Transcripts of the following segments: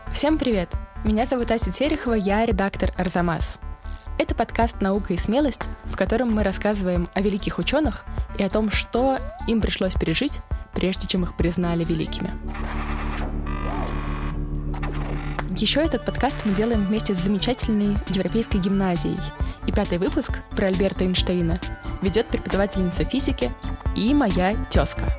Всем привет! Меня зовут Ася Терехова, я редактор «Арзамас». Это подкаст «Наука и смелость», в котором мы рассказываем о великих ученых и о том, что им пришлось пережить, прежде чем их признали великими. Еще этот подкаст мы делаем вместе с замечательной европейской гимназией. И 5-й выпуск про Альберта Эйнштейна ведет преподавательница физики и моя тезка.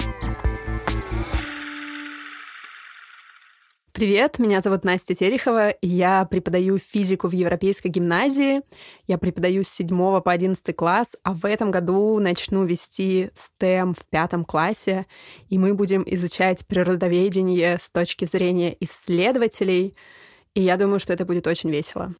Привет, меня зовут Настя Терехова, и я преподаю физику в Европейской гимназии. Я преподаю с 7 по 11 класс, а в этом году начну вести STEM в 5 классе, и мы будем изучать природоведение с точки зрения исследователей, и я думаю, что это будет очень весело.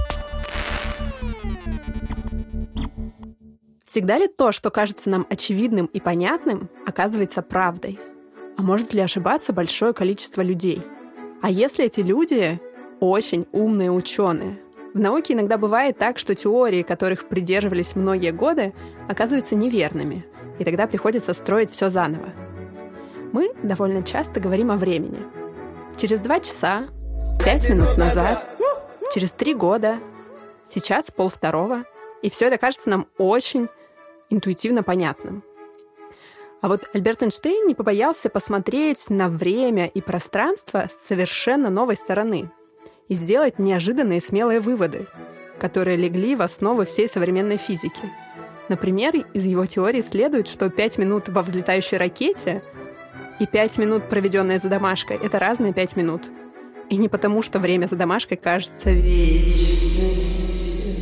Всегда ли то, что кажется нам очевидным и понятным, оказывается правдой? А может ли ошибаться большое количество людей? А если эти люди очень умные ученые? В науке иногда бывает так, что теории, которых придерживались многие годы, оказываются неверными, и тогда приходится строить все заново. Мы довольно часто говорим о времени. Через 2 часа, 5 минут назад, через 3 года, сейчас 1:30, и все это кажется нам очень интуитивно понятным. А вот Альберт Эйнштейн не побоялся посмотреть на время и пространство с совершенно новой стороны и сделать неожиданные смелые выводы, которые легли в основу всей современной физики. Например, из его теории следует, что 5 минут во взлетающей ракете и 5 минут, проведенные за домашкой, это разные 5 минут. И не потому, что время за домашкой кажется вечностью.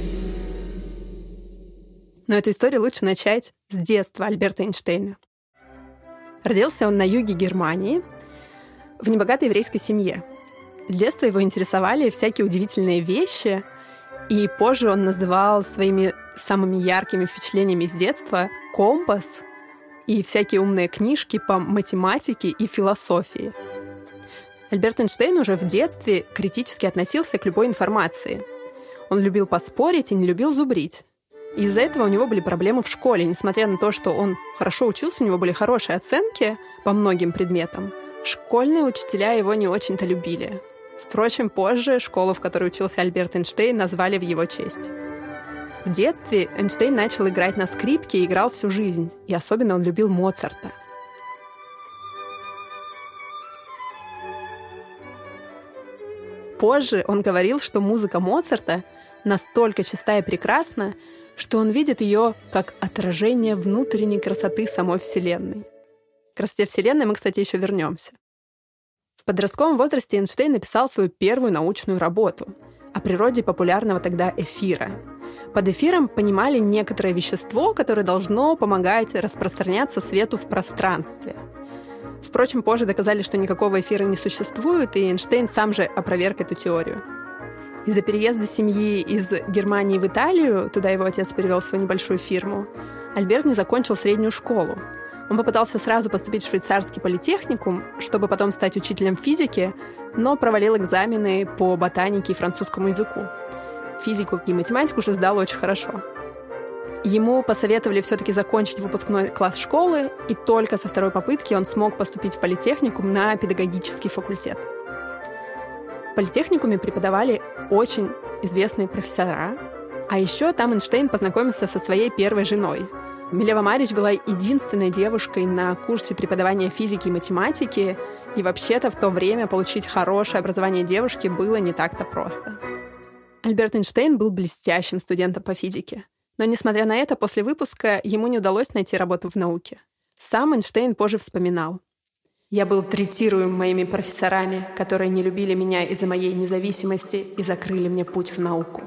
Но эту историю лучше начать с детства Альберта Эйнштейна. Родился он на юге Германии, в небогатой еврейской семье. С детства его интересовали всякие удивительные вещи, и позже он называл своими самыми яркими впечатлениями с детства компас и всякие умные книжки по математике и философии. Альберт Эйнштейн уже в детстве критически относился к любой информации. Он любил поспорить и не любил зубрить. И из-за этого у него были проблемы в школе. Несмотря на то, что он хорошо учился, у него были хорошие оценки по многим предметам, школьные учителя его не очень-то любили. Впрочем, позже школу, в которой учился Альберт Эйнштейн, назвали в его честь. В детстве Эйнштейн начал играть на скрипке и играл всю жизнь. И особенно он любил Моцарта. Позже он говорил, что музыка Моцарта настолько чиста и прекрасна, что он видит ее как отражение внутренней красоты самой Вселенной. К красоте Вселенной мы, кстати, еще вернемся. В подростковом возрасте Эйнштейн написал свою первую научную работу о природе популярного тогда эфира. Под эфиром понимали некоторое вещество, которое должно помогать распространяться свету в пространстве. Впрочем, позже доказали, что никакого эфира не существует, и Эйнштейн сам же опроверг эту теорию. Из-за переезда семьи из Германии в Италию, туда его отец перевел свою небольшую фирму, Альберт не закончил среднюю школу. Он попытался сразу поступить в швейцарский политехникум, чтобы потом стать учителем физики, но провалил экзамены по ботанике и французскому языку. Физику и математику же сдал очень хорошо. Ему посоветовали все-таки закончить выпускной класс школы, и только со 2-й попытки он смог поступить в политехникум на педагогический факультет. В политехникуме преподавали очень известные профессора, а еще там Эйнштейн познакомился со своей первой женой. Милева Марич была единственной девушкой на курсе преподавания физики и математики, и вообще-то в то время получить хорошее образование девушки было не так-то просто. Альберт Эйнштейн был блестящим студентом по физике, но, несмотря на это, после выпуска ему не удалось найти работу в науке. Сам Эйнштейн позже вспоминал: «Я был третируем моими профессорами, которые не любили меня из-за моей независимости и закрыли мне путь в науку».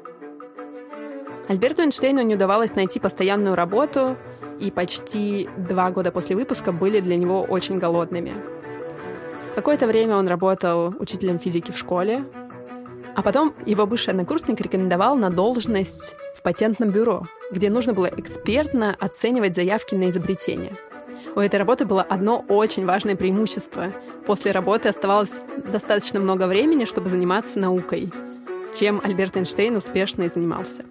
Альберту Эйнштейну не удавалось найти постоянную работу, и почти 2 года после выпуска были для него очень голодными. Какое-то время он работал учителем физики в школе, а потом его бывший однокурсник рекомендовал на должность в патентном бюро, где нужно было экспертно оценивать заявки на изобретение. У этой работы было одно очень важное преимущество. После работы оставалось достаточно много времени, чтобы заниматься наукой, чем Альберт Эйнштейн успешно и занимался.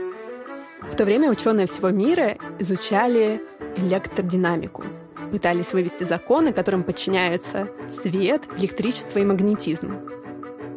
В то время ученые всего мира изучали электродинамику, пытались вывести законы, которым подчиняются свет, электричество и магнетизм.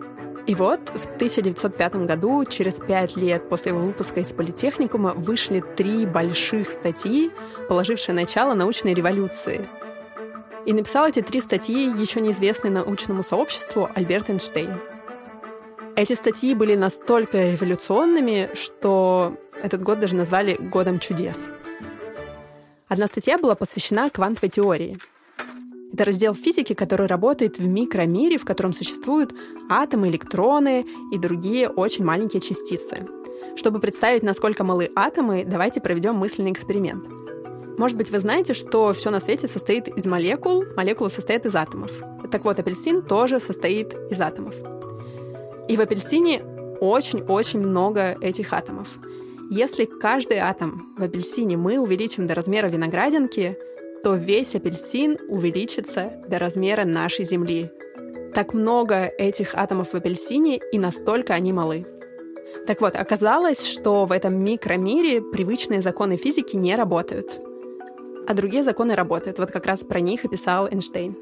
И вот в 1905 году, через 5 лет после его выпуска из политехникума, вышли 3 больших статьи, положившие начало научной революции. И написал эти 3 статьи еще неизвестный научному сообществу Альберт Эйнштейн. Эти статьи были настолько революционными, что этот год даже назвали «Годом чудес». Одна статья была посвящена квантовой теории. Это раздел физики, который работает в микромире, в котором существуют атомы, электроны и другие очень маленькие частицы. Чтобы представить, насколько малы атомы, давайте проведем мысленный эксперимент. Может быть, вы знаете, что все на свете состоит из молекул, молекулы состоят из атомов. Так вот, апельсин тоже состоит из атомов. И в апельсине очень-очень много этих атомов. Если каждый атом в апельсине мы увеличим до размера виноградинки, то весь апельсин увеличится до размера нашей Земли. Так много этих атомов в апельсине, и настолько они малы. Так вот, оказалось, что в этом микромире привычные законы физики не работают. А другие законы работают. Вот как раз про них и писал Эйнштейн.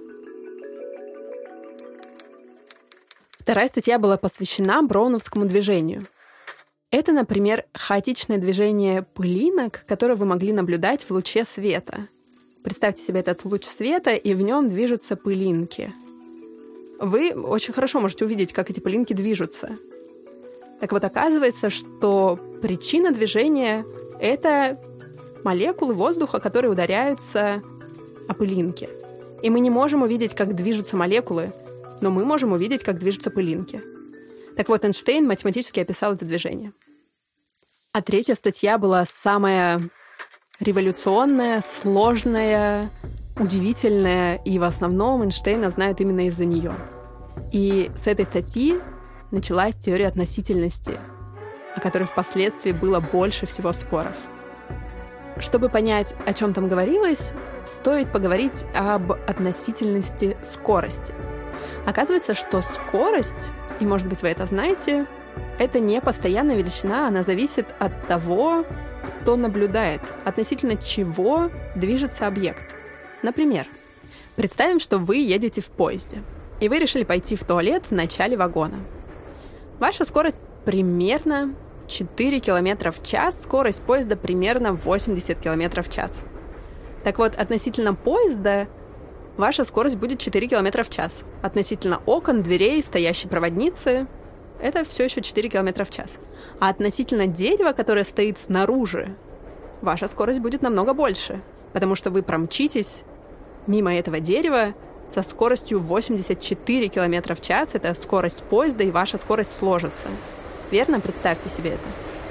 Вторая статья была посвящена броуновскому движению. Это, например, хаотичное движение пылинок, которое вы могли наблюдать в луче света. Представьте себе этот луч света, и в нем движутся пылинки. Вы очень хорошо можете увидеть, как эти пылинки движутся. Так вот, оказывается, что причина движения — это молекулы воздуха, которые ударяются о пылинки. И мы не можем увидеть, как движутся молекулы, но мы можем увидеть, как движутся пылинки. Так вот, Эйнштейн математически описал это движение. А третья статья была самая революционная, сложная, удивительная, и в основном Эйнштейна знают именно из-за нее. И с этой статьи началась теория относительности, о которой впоследствии было больше всего споров. Чтобы понять, о чем там говорилось, стоит поговорить об относительности скорости. Оказывается, что скорость, и, может быть, вы это знаете, это не постоянная величина, она зависит от того, кто наблюдает, относительно чего движется объект. Например, представим, что вы едете в поезде, и вы решили пойти в туалет в начале вагона. Ваша скорость примерно 4 км в час, скорость поезда примерно 80 км в час. Так вот, относительно поезда ваша скорость будет 4 км в час. Относительно окон, дверей, стоящей проводницы — это все еще 4 км в час. А относительно дерева, которое стоит снаружи, ваша скорость будет намного больше, потому что вы промчитесь мимо этого дерева со скоростью 84 км в час. Это скорость поезда, и ваша скорость сложится. Верно? Представьте себе это.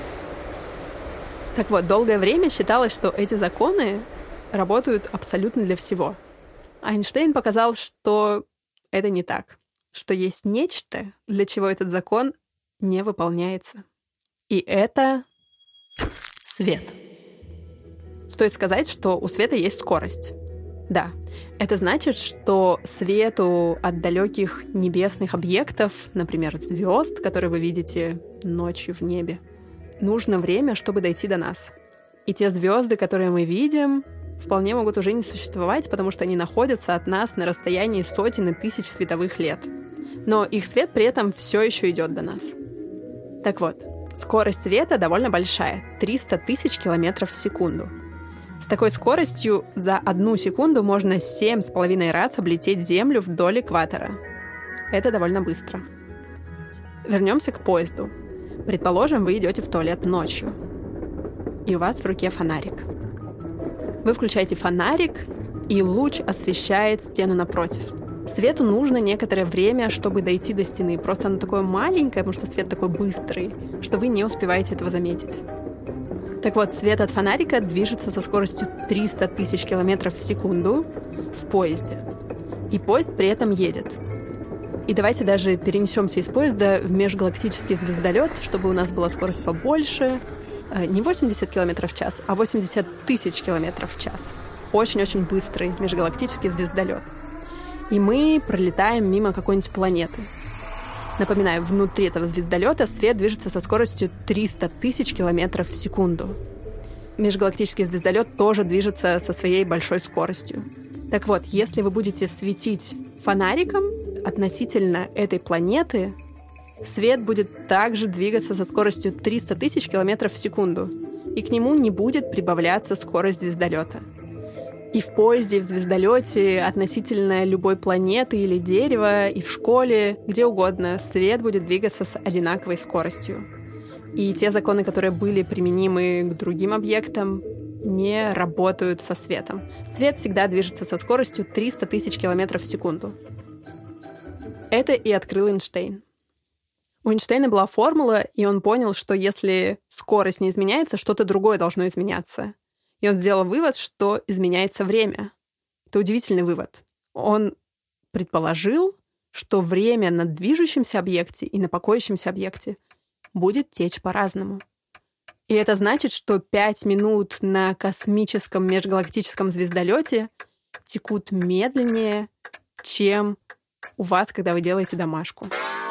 Так вот, долгое время считалось, что эти законы работают абсолютно для всего. А Эйнштейн показал, что это не так, что есть нечто, для чего этот закон не выполняется. И это свет. Стоит сказать, что у света есть скорость. Да, это значит, что свету от далеких небесных объектов, например, звезд, которые вы видите ночью в небе, нужно время, чтобы дойти до нас. И те звезды, которые мы видим, вполне могут уже не существовать, потому что они находятся от нас на расстоянии сотен и тысяч световых лет. Но их свет при этом все еще идет до нас. Так вот, скорость света довольно большая — 300 тысяч километров в секунду. С такой скоростью за 1 секунду можно 7,5 раз облететь Землю вдоль экватора. Это довольно быстро. Вернемся к поезду. Предположим, вы идете в туалет ночью, и у вас в руке фонарик. Вы включаете фонарик, и луч освещает стену напротив. Свету нужно некоторое время, чтобы дойти до стены. Просто оно такое маленькое, потому что свет такой быстрый, что вы не успеваете этого заметить. Так вот, свет от фонарика движется со скоростью 300 тысяч километров в секунду в поезде. И поезд при этом едет. И давайте даже перенесемся из поезда в межгалактический звездолет, чтобы у нас была скорость побольше. Не 80 километров в час, а 80 тысяч километров в час. Очень-очень быстрый межгалактический звездолет. И мы пролетаем мимо какой-нибудь планеты. Напоминаю, внутри этого звездолета свет движется со скоростью 300 тысяч километров в секунду. Межгалактический звездолет тоже движется со своей большой скоростью. Так вот, если вы будете светить фонариком относительно этой планеты, свет будет также двигаться со скоростью 300 тысяч километров в секунду, и к нему не будет прибавляться скорость звездолета. И в поезде, и в звездолете, относительно любой планеты или дерева, и в школе, где угодно, свет будет двигаться с одинаковой скоростью. И те законы, которые были применимы к другим объектам, не работают со светом. Свет всегда движется со скоростью 300 тысяч километров в секунду. Это и открыл Эйнштейн. У Эйнштейна была формула, и он понял, что если скорость не изменяется, что-то другое должно изменяться. И он сделал вывод, что изменяется время. Это удивительный вывод. Он предположил, что время на движущемся объекте и на покоящемся объекте будет течь по-разному. И это значит, что 5 минут на космическом межгалактическом звездолете текут медленнее, чем у вас, когда вы делаете домашку.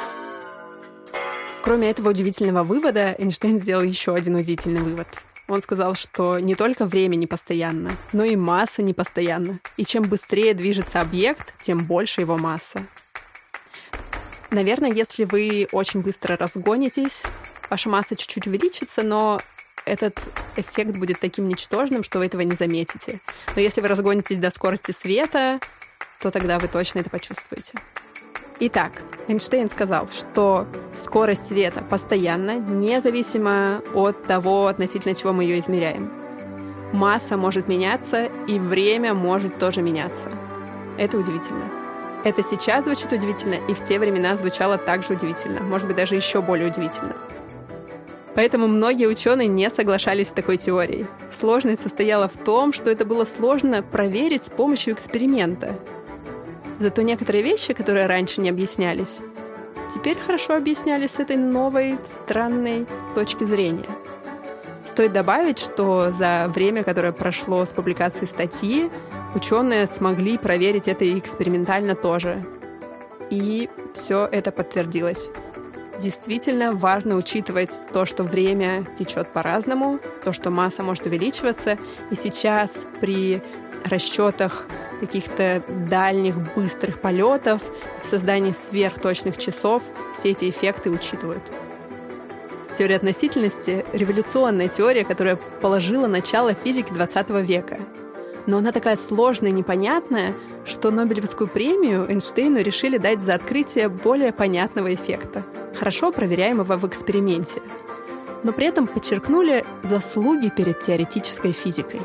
Кроме этого удивительного вывода, Эйнштейн сделал еще один удивительный вывод. Он сказал, что не только время непостоянно, но и масса непостоянна. И чем быстрее движется объект, тем больше его масса. Наверное, если вы очень быстро разгонитесь, ваша масса чуть-чуть увеличится, но этот эффект будет таким ничтожным, что вы этого не заметите. Но если вы разгонитесь до скорости света, то тогда вы точно это почувствуете. Итак, Эйнштейн сказал, что скорость света постоянна, независимо от того, относительно чего мы ее измеряем. Масса может меняться, и время может тоже меняться. Это удивительно. Это сейчас звучит удивительно, и в те времена звучало также удивительно, может быть, даже еще более удивительно. Поэтому многие ученые не соглашались с такой теорией. Сложность состояла в том, что это было сложно проверить с помощью эксперимента. Зато некоторые вещи, которые раньше не объяснялись, теперь хорошо объяснялись с этой новой, странной точки зрения. Стоит добавить, что за время, которое прошло с публикации статьи, ученые смогли проверить это и экспериментально тоже. И все это подтвердилось. Действительно важно учитывать то, что время течет по-разному, то, что масса может увеличиваться. И сейчас при расчетах каких-то дальних быстрых полетов, в создании сверхточных часов все эти эффекты учитывают. Теория относительности — революционная теория, которая положила начало физике 20 века. Но она такая сложная и непонятная, что Нобелевскую премию Эйнштейну решили дать за открытие более понятного эффекта, хорошо проверяемого в эксперименте. Но при этом подчеркнули заслуги перед теоретической физикой.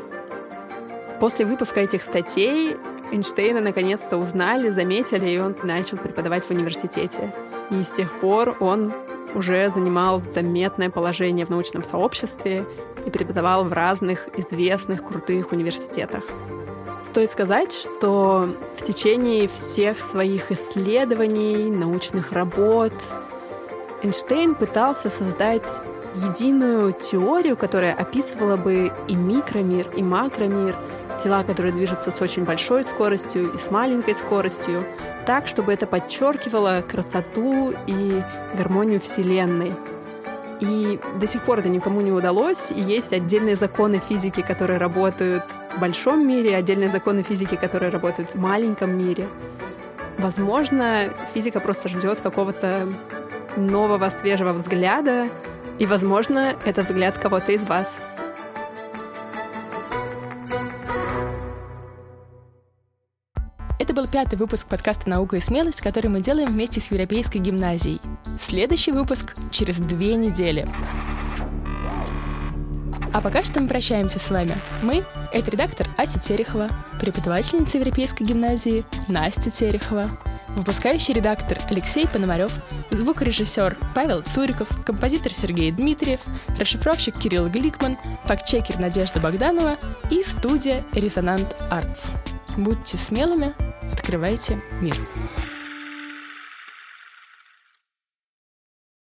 После выпуска этих статей Эйнштейна наконец-то узнали, заметили, и он начал преподавать в университете. И с тех пор он уже занимал заметное положение в научном сообществе и преподавал в разных известных крутых университетах. Стоит сказать, что в течение всех своих исследований, научных работ Эйнштейн пытался создать единую теорию, которая описывала бы и микромир, и макромир, тела, которые движутся с очень большой скоростью и с маленькой скоростью, так, чтобы это подчеркивало красоту и гармонию Вселенной. И до сих пор это никому не удалось, и есть отдельные законы физики, которые работают в большом мире, отдельные законы физики, которые работают в маленьком мире. Возможно, физика просто ждет какого-то нового, свежего взгляда, и, возможно, это взгляд кого-то из вас. Это был 5-й выпуск подкаста «Наука и смелость», который мы делаем вместе с Европейской гимназией. Следующий выпуск через 2 недели. А пока что мы прощаемся с вами. Мы — это редактор Ася Терехова, преподавательница Европейской гимназии Настя Терехова, выпускающий редактор Алексей Пономарев, звукорежиссер Павел Цуриков, композитор Сергей Дмитриев, расшифровщик Кирилл Гликман, фактчекер Надежда Богданова и студия «Резонант Артс». Будьте смелыми, открывайте мир.